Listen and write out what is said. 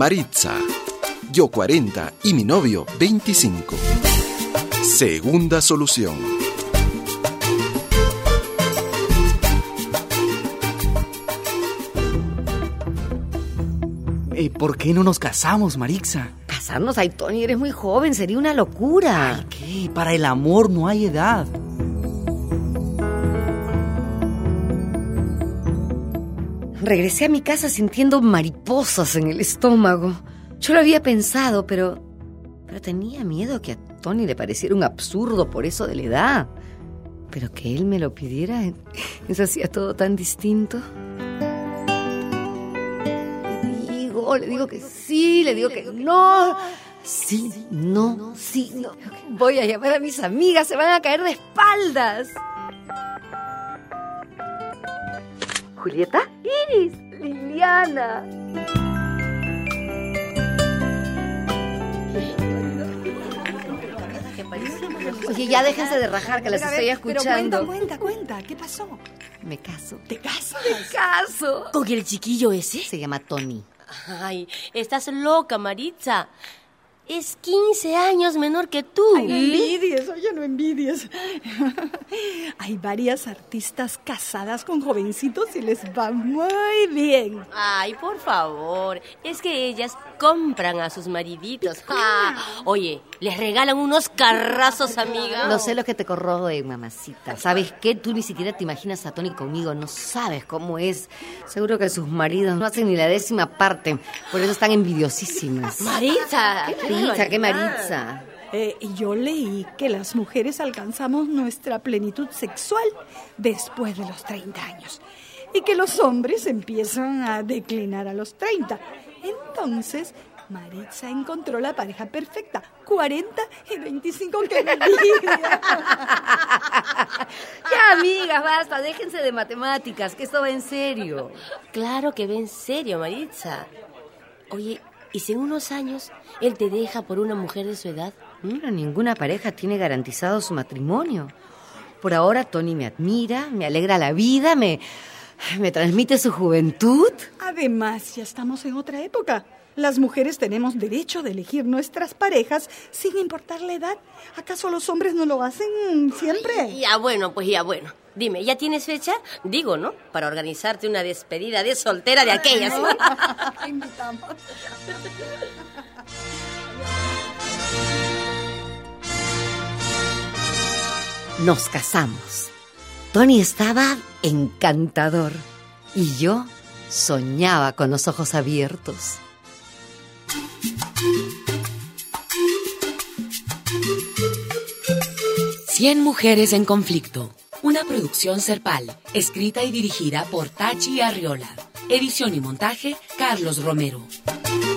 Maritza. Yo 40 y mi novio 25. Segunda solución. ¿Por qué no nos casamos, Maritza? Casarnos, ay, Tony, eres muy joven, sería una locura. Ay, ¿qué? Para el amor no hay edad. Regresé a mi casa sintiendo mariposas en el estómago. Yo lo había pensado, pero tenía miedo que a Tony le pareciera un absurdo por eso de la edad. Pero que él me lo pidiera, eso hacía todo tan distinto. Le digo que sí, le digo que no. Sí, no, sí, no. Voy a llamar a mis amigas, se van a caer de espaldas. ¿Julieta? Iris, Liliana. Oye, ya déjense de rajar, que las estoy escuchando. Pero cuenta, ¿qué pasó? Me caso. ¿Te casas? Me caso. ¿Con el chiquillo ese? Se llama Tony. Ay, estás loca, Maritza. Es 15 años menor que tú. Ay, no envidies, oye, no envidies. Hay varias artistas casadas con jovencitos y les va muy bien. Ay, por favor, es que ellas compran a sus mariditos. Oye, les regalan unos carrazos, amiga. No sé lo que te corroe, mamacita. ¿Sabes qué? Tú ni siquiera te imaginas a Tony conmigo. No sabes cómo es. Seguro que sus maridos no hacen ni la 10ª parte. Por eso están envidiosísimas. Maritza. ¿Qué Maritza? Yo leí que las mujeres alcanzamos nuestra plenitud sexual después de los 30 años y que los hombres empiezan a declinar a los 30. Entonces, Maritza encontró la pareja perfecta, 40 y 25, que envidia. Ya, amigas, basta, déjense de matemáticas, que esto va en serio. Claro que va en serio, Maritza. Oye, ¿y si en unos años él te deja por una mujer de su edad? Pero ninguna pareja tiene garantizado su matrimonio. Por ahora, Tony me admira, me alegra la vida, me transmite su juventud. Además, ya estamos en otra época. Las mujeres tenemos derecho de elegir nuestras parejas sin importar la edad. ¿Acaso los hombres no lo hacen siempre? Ya bueno. Dime, ¿ya tienes fecha? Digo, ¿no? Para organizarte una despedida de soltera de aquellas. Invitamos. Nos casamos. Tony estaba encantador y yo soñaba con los ojos abiertos. Cien mujeres en conflicto. Una producción Serpal, escrita y dirigida por Tachi Arriola. Edición y montaje, Carlos Romero.